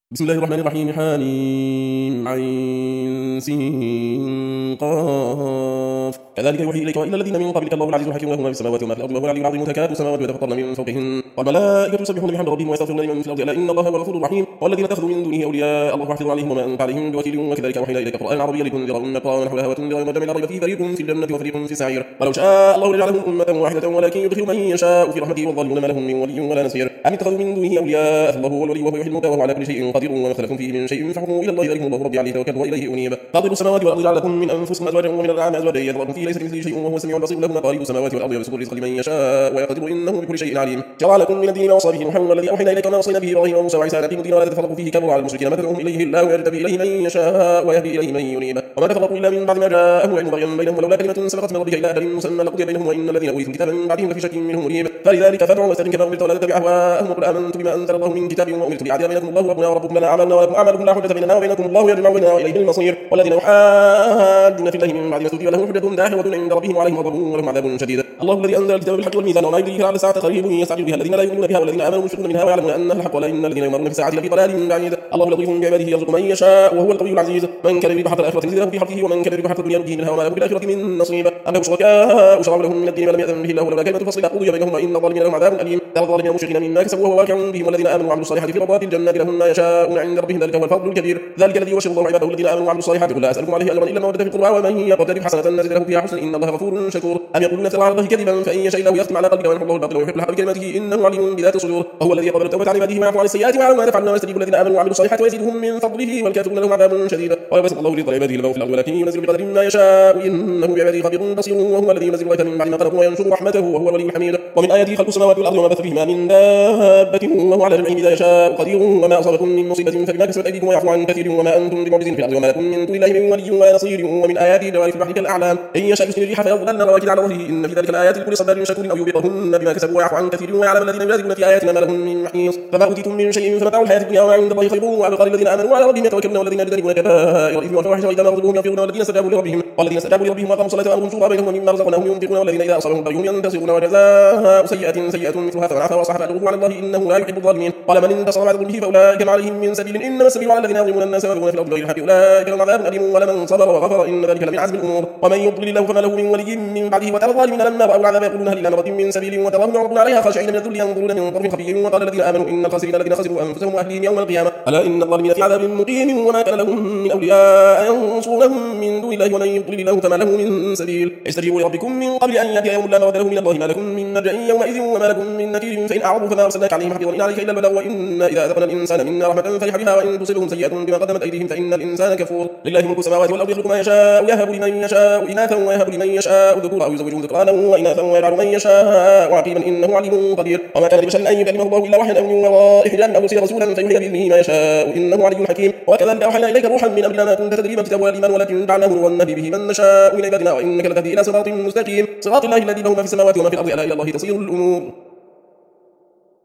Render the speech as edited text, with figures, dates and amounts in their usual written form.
بسم الله الرحمن الرحيم. حميم عين سين قاف كذلك يوحي إليك وإلى الذين من قبلك الله العزيز الحكيم له ما في السماوات وما في الأرض وهو العلي العظيم. تكاد السماوات يتفطرن من فوقهن والملائكة يسبحون بحمد ربهم ويستغفرون لمن في الأرض ألا إن الله هو الغفور الرحيم. والذين اتخذوا من دونه أولياء الله حافظ عليهم وما أنت عليهم بوكيل. وكذلك أوحينا إليك قرآنا عربيا لتنذر أم القرى ونحوها وتنذر يوم الجمع لا ريب فيه فريق في الجنة وفريق في السعير. ولو شاء الله لجعلهم أمة واحدة ولكن يدخل من يشاء في رحمته والظالمون ما لهم من ولي ولا نصير. أم اتخذوا من دونه أولياء الله هو الولي وهو يحيي الموتى وهو على كل شيء قدير. وما اختلفتم فيه من شيء فحكمه إلى الله ذلكم الله ربي عليه توكلت وإليه أنيب. فاطر السماوات والأرض جعل لكم من أنفسكم أزواجا ومن الأنعام أزواجا يذرأكم فيه ليس كمثله شيء وهو السميع البصير. له مقاليد السماوات والأرض يبسط الرزق لمن يشاء ويقدر إنه بكل شيء عليم. شرع لكم من الدين ما وصى به نوحا والذي أوحينا إليك وما وصينا به إبراهيم وموسى وعيسى أن أقيموا الدين ولا تتفرقوا فيه كبر على المشركين ما تدعوهم إليه الله يجتبي إليه من يشاء ويهدي إليه من ينيب. وما تفرقوا إلا من بعد ما جاءهم العلم بغيا بينهم ولولا كلمة سبقت من ربك إلى أجل مسمى لقضي بينهم وإن الذين أورثوا الكتاب من بعدهم لفي شك منه مريب. فلذلك فادع واستقم كما أمرت ولا تتبع أهواءهم وقل آمنت بما أنزل الله من كتاب وأمرت بأعداء بينكم الله ربنا وربكم لنا أعمالنا ولكم أعمالكم لا حجة بيننا وبينكم الله يجمع بيننا وإليه المصير. والذين يحاجون في الله من بعد ما استهزئ لهم حجة داحضة عند ربهم وعليهم غضب ولهم عذاب شديد. الله الذي أنزل الكتاب بالحق والميزان وما يدريك لعل الساعة قريب يستعجل بها الذين لا يؤمنون بها والذين آمنوا مشفقون منها ويعلمون أنها الحق وإن الذين يمرون في الساعة لفي ضلال بعيد. الله لطيف بعباده يرزق من يشاء وهو القوي العزيز. من كان يريد حق الآخرة نزل له في حقه ومن كان يريد حق الدنيا نؤتيه منها وما له في الآخرة من نصيب. أم له شركاء شرعوا لهم من الدين ما لم يأذن به الله ولولا كلمة الفصل لقضي بينهم وإن الظالمين لهم عذاب أليم. ترى الظالمين مشركين مما كسبوا وهو واقع بهم والذين آمنوا وعملوا الصالحات في روضات الجنات لهم ما يشاءون عند ربهم ذلك هو الفضل الكبير. ذلك الذي يبشر الله عباده الذين آمنوا وعملوا الصالحات قل لا أسألكم عليه أجرا إلا المودة في القربى ومن يقترف حسنة نزد له فيها حسنا إن الله غفور شكور. أم يقولون افترى على الله كذبا فإن يشاء الله يختم على قلبك ويمحو الله الباطل ويحق الحق بكلماته إنه عليم بذات الصدور. وهو الذي يقبل التوبة عن عباده ويعفو عن السيئات ويعلم ما تفعلون ويستجيب الذين آمنوا وعملوا الصالحات ويزيدهم من فضله والكافرون لهم عذاب شديد. ويبسط الله رزق عباده لبغوا في الأرض ولكن ينزل بقدر ما يشاء إنه بعباده خبير بصير. وهو الذي ينزل الغيث من بعد ما قنطوا وينشر رحمته وهو الولي الحميد. ومن آياته خلق السماوات والأرض وما بث فيهما من دابة وهو على جمعهم إذا يشاء قدير. وما أصابكم من مصيبة فبما كسبت أيديكم ويعفو عن كثير وما أنتم بمعجزين في الأرض وما لكم من دون الله من ولي ولا نصير. ومن آياته جواري في البحر كالأعلام إن يشاء يسكن الريح فيظللن رواكد على ظهره إن في ذلك الآيات لكل صبار شكور أو يوبقهن بما كسبوا ويعفو عن كثير ويعلم الذين يجادلون في آياتنا ما لهم من محيص. فما أوتيتم من شيء فمتاع الحياة الدنيا وما عند الله خير وأبقى للذين آمنوا وعلى ربهم يتوكلون والذين يجتنبون كبائر الإثم والفواحش وإذا ما غضبوا يغفرون والذين استجابوا لربهم وأقاموا الصلاة وآتوا الزكاة بينهم ومما رزقناهم ينفقون والذين إذا أصابهم بغي ينتصرون وجزاء سيئة مثلها فمن عفا وأصلح فأجره على الله إنه لا يحب الظالمين. قال من انتصر بعد ظلمه فأولئك ما عليهم من سبيل إنما السبيل على الذين يظلمون الناس ويبغون في الأرض بغير الحق أولئك لهم عذاب أليم. ولمن صبر وغفر إن ذلك لمن عزم الأمور. ومن يضلل الله فما له من ولي من بعده. وترى الظالمين لما رأوا العذاب يقولون هل إلى مرة من سبيل وتراهم يعرضون عليها خاشعين من الذل ينظرون من طرف خفي. وقال الذين آمنوا إن الخاسرين الذين خسروا أنفسهم وأهليهم يوم القيامة ألا إن الظالمين في عذاب مقيم. وما كان لهم من أولياء ينصرونهم من دون الله ومن يضلل الله فما له من سبيل. استجيبوا لربكم من قبل أن يأتي يوم لا مرد له من الله ما لكم من مرجع يومئذ وما لكم من نكير. فإن أعرضوا فما أرسلناك عليهم حفيظا إن عليك إلا البلاغ وإنا إذا أذقنا الإنسان منا رحمة فرح بها وإن تصبهم سيئة بما قدمت أيديهم فإن الإنسان كفور. لله ملك السماوات والأرض يخلق ما يشاء يهب لمن يشاء إناثا ويهب لمن يشاء ذكورا أو يزوجهم ذكرانا وإناثا ويجعل من يشاء عقيما إنه عليم قدير. وما كان لبشر أن يكلمه الله إلا وحيا أو من وراء حجاب أو يرسل رسولا فيوحي بإذنه ما يشاء إنه علي حكيم. وكذلك أوحينا إليك روحا من أمرنا ما كنت تدري ما الكتاب ولا الإيمان ولكن جعلناه نورا نهدي به من نشاء من عبادنا وإنك لتهدي إلى صراط مستقيم صراط الله الذي له ما في السماوات وما في الأرض ألا إلى الله تصير الأمور.